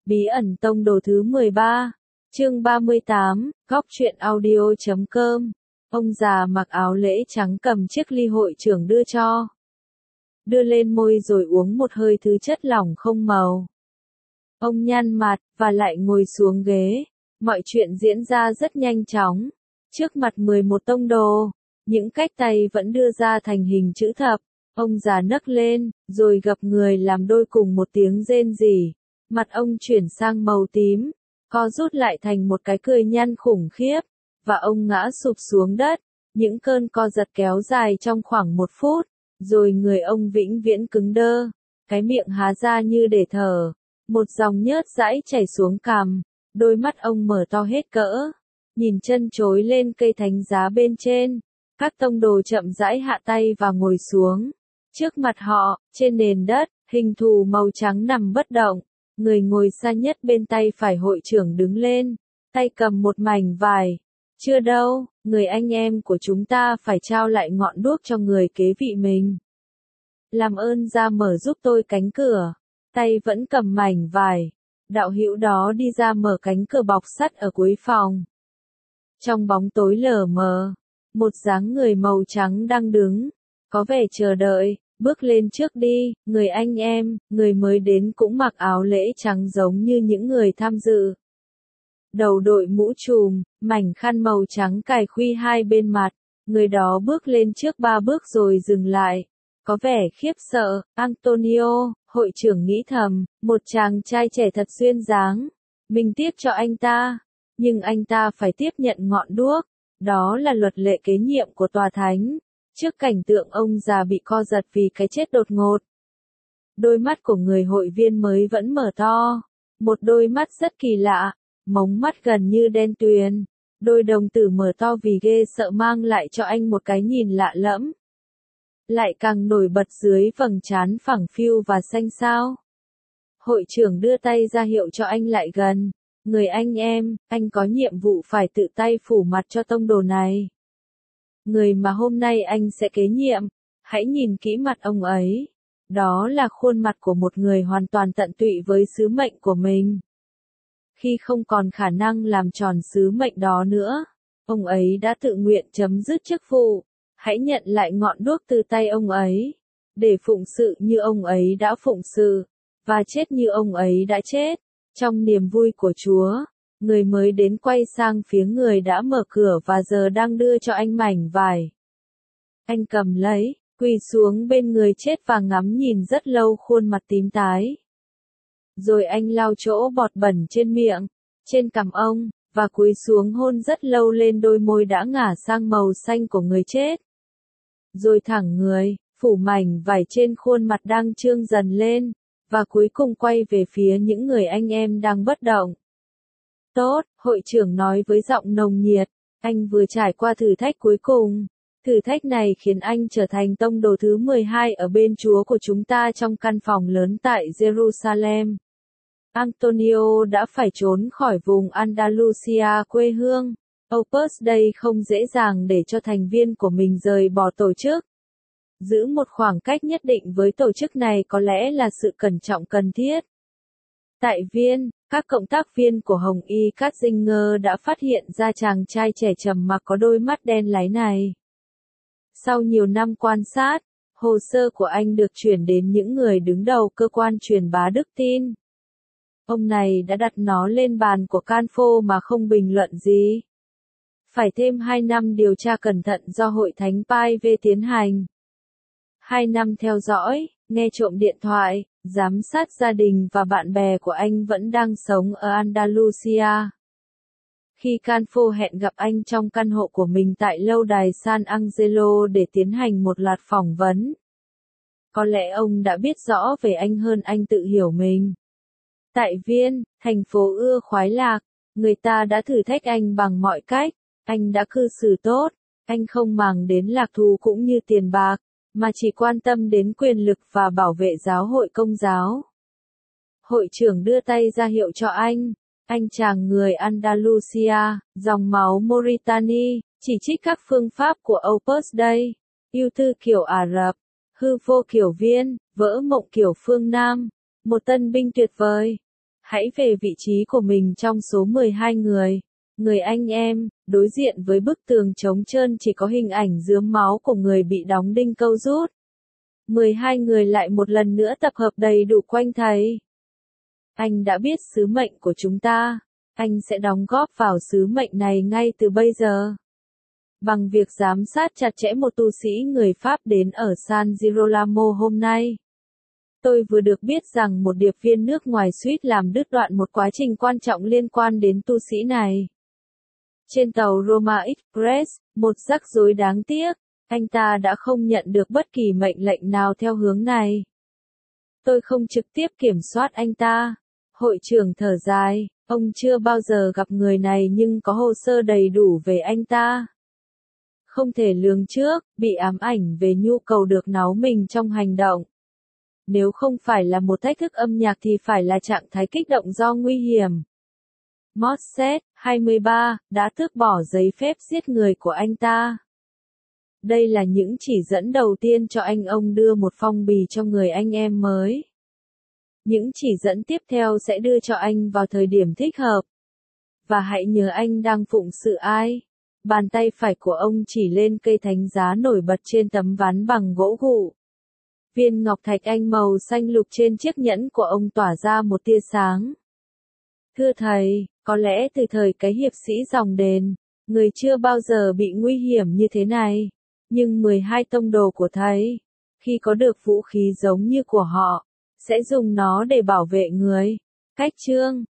Bí ẩn tông đồ thứ 13, chương 38, góc truyện audio.com. Ông già mặc áo lễ trắng cầm chiếc ly hội trưởng đưa cho. Đưa lên môi rồi uống một hơi thứ chất lỏng không màu. Ông nhăn mặt, và lại ngồi xuống ghế. Mọi chuyện diễn ra rất nhanh chóng. Trước mặt 11 tông đồ, những cách tay vẫn đưa ra thành hình chữ thập. Ông già nấc lên, rồi gập người làm đôi cùng một tiếng rên rỉ. Mặt ông chuyển sang màu tím, co rút lại thành một cái cười nhăn khủng khiếp, và ông ngã sụp xuống đất. Những cơn co giật kéo dài trong khoảng 1 phút, rồi người ông vĩnh viễn cứng đơ, cái miệng há ra như để thở. Một dòng nhớt dãi chảy xuống cằm, đôi mắt ông mở to hết cỡ, nhìn chân chối lên cây thánh giá bên trên. Các tông đồ chậm rãi hạ tay và ngồi xuống. Trước mặt họ, trên nền đất, hình thù màu trắng nằm bất động. Người ngồi xa nhất bên tay phải hội trưởng đứng lên, tay cầm một mảnh vải. Chưa đâu, người anh em của chúng ta phải trao lại ngọn đuốc cho người kế vị mình. Làm ơn ra mở giúp tôi cánh cửa. Tay vẫn cầm mảnh vải. Đạo hữu đó đi ra mở cánh cửa bọc sắt ở cuối phòng. Trong bóng tối lờ mờ, một dáng người màu trắng đang đứng, có vẻ chờ đợi. Bước lên trước đi, người anh em, người mới đến cũng mặc áo lễ trắng giống như những người tham dự. Đầu đội mũ trùm, mảnh khăn màu trắng cài khuy hai bên mặt, người đó bước lên trước 3 bước rồi dừng lại. Có vẻ khiếp sợ, Antonio, hội trưởng nghĩ thầm, một chàng trai trẻ thật duyên dáng. Mình tiếc cho anh ta, nhưng anh ta phải tiếp nhận ngọn đuốc. Đó là luật lệ kế nhiệm của tòa thánh. Trước cảnh tượng ông già bị co giật vì cái chết đột ngột, đôi mắt của người hội viên mới vẫn mở to. Một đôi mắt rất kỳ lạ, mống mắt gần như đen tuyền. Đôi đồng tử mở to vì ghê sợ mang lại cho anh một cái nhìn lạ lẫm. Lại càng nổi bật dưới vầng trán phẳng phiu và xanh xao. Hội trưởng đưa tay ra hiệu cho anh lại gần. Người anh em, anh có nhiệm vụ phải tự tay phủ mặt cho tông đồ này. Người mà hôm nay anh sẽ kế nhiệm, hãy nhìn kỹ mặt ông ấy. Đó là khuôn mặt của một người hoàn toàn tận tụy với sứ mệnh của mình. Khi không còn khả năng làm tròn sứ mệnh đó nữa, ông ấy đã tự nguyện chấm dứt chức vụ. Hãy nhận lại ngọn đuốc từ tay ông ấy, để phụng sự như ông ấy đã phụng sự, và chết như ông ấy đã chết. Trong niềm vui của Chúa, người mới đến quay sang phía người đã mở cửa và giờ đang đưa cho anh mảnh vải. Anh cầm lấy, quỳ xuống bên người chết và ngắm nhìn rất lâu khuôn mặt tím tái. Rồi anh lau chỗ bọt bẩn trên miệng, trên cằm ông, và cúi xuống hôn rất lâu lên đôi môi đã ngả sang màu xanh của người chết. Rồi thẳng người, phủ mảnh vải trên khuôn mặt đang trương dần lên, và cuối cùng quay về phía những người anh em đang bất động. Tốt, hội trưởng nói với giọng nồng nhiệt, anh vừa trải qua thử thách cuối cùng. Thử thách này khiến anh trở thành tông đồ thứ 12 ở bên Chúa của chúng ta trong căn phòng lớn tại Jerusalem. Antonio đã phải trốn khỏi vùng Andalusia quê hương. Opus Dei không dễ dàng để cho thành viên của mình rời bỏ tổ chức. Giữ một khoảng cách nhất định với tổ chức này có lẽ là sự cẩn trọng cần thiết. Tại Viên, các cộng tác viên của Hồng Y Katzinger đã phát hiện ra chàng trai trẻ trầm mặc có đôi mắt đen láy này. Sau nhiều năm quan sát, hồ sơ của anh được chuyển đến những người đứng đầu cơ quan truyền bá đức tin. Ông này đã đặt nó lên bàn của Canfo mà không bình luận gì. Phải thêm 2 năm điều tra cẩn thận do Hội Thánh Pai V tiến hành. 2 năm theo dõi, nghe trộm điện thoại, giám sát gia đình và bạn bè của anh vẫn đang sống ở Andalusia. Khi Canfo hẹn gặp anh trong căn hộ của mình tại lâu đài San Angelo để tiến hành một loạt phỏng vấn. Có lẽ ông đã biết rõ về anh hơn anh tự hiểu mình. Tại Viên, thành phố ưa khoái lạc, người ta đã thử thách anh bằng mọi cách. Anh đã cư xử tốt, anh không màng đến lạc thú cũng như tiền bạc, mà chỉ quan tâm đến quyền lực và bảo vệ giáo hội Công giáo. Hội trưởng đưa tay ra hiệu cho anh chàng người Andalusia, dòng máu Mauritania, chỉ trích các phương pháp của Opus Dei, ưu tư kiểu Ả Rập, hư vô kiểu Viên, vỡ mộng kiểu phương Nam, một tân binh tuyệt vời. Hãy về vị trí của mình trong số 12 người. Người anh em, đối diện với bức tường trống trơn chỉ có hình ảnh rướm máu của người bị đóng đinh câu rút. 12 người lại một lần nữa tập hợp đầy đủ quanh thầy. Anh đã biết sứ mệnh của chúng ta. Anh sẽ đóng góp vào sứ mệnh này ngay từ bây giờ. Bằng việc giám sát chặt chẽ một tu sĩ người Pháp đến ở San Girolamo hôm nay. Tôi vừa được biết rằng một điệp viên nước ngoài suýt làm đứt đoạn một quá trình quan trọng liên quan đến tu sĩ này. Trên tàu Roma Express, một rắc rối đáng tiếc, anh ta đã không nhận được bất kỳ mệnh lệnh nào theo hướng này. Tôi không trực tiếp kiểm soát anh ta. Hội trưởng thở dài, ông chưa bao giờ gặp người này nhưng có hồ sơ đầy đủ về anh ta. Không thể lường trước, bị ám ảnh về nhu cầu được náu mình trong hành động. Nếu không phải là một thách thức âm nhạc thì phải là trạng thái kích động do nguy hiểm. Mosset, 23, đã tước bỏ giấy phép giết người của anh ta. Đây là những chỉ dẫn đầu tiên cho ông đưa một phong bì cho người anh em mới. Những chỉ dẫn tiếp theo sẽ đưa cho anh vào thời điểm thích hợp. Và hãy nhớ anh đang phụng sự ai. Bàn tay phải của ông chỉ lên cây thánh giá nổi bật trên tấm ván bằng gỗ gụ. Viên ngọc thạch anh màu xanh lục trên chiếc nhẫn của ông tỏa ra một tia sáng. Thưa thầy, có lẽ từ thời cái hiệp sĩ dòng đền, người chưa bao giờ bị nguy hiểm như thế này. Nhưng 12 tông đồ của thầy, khi có được vũ khí giống như của họ, sẽ dùng nó để bảo vệ người. Cách chương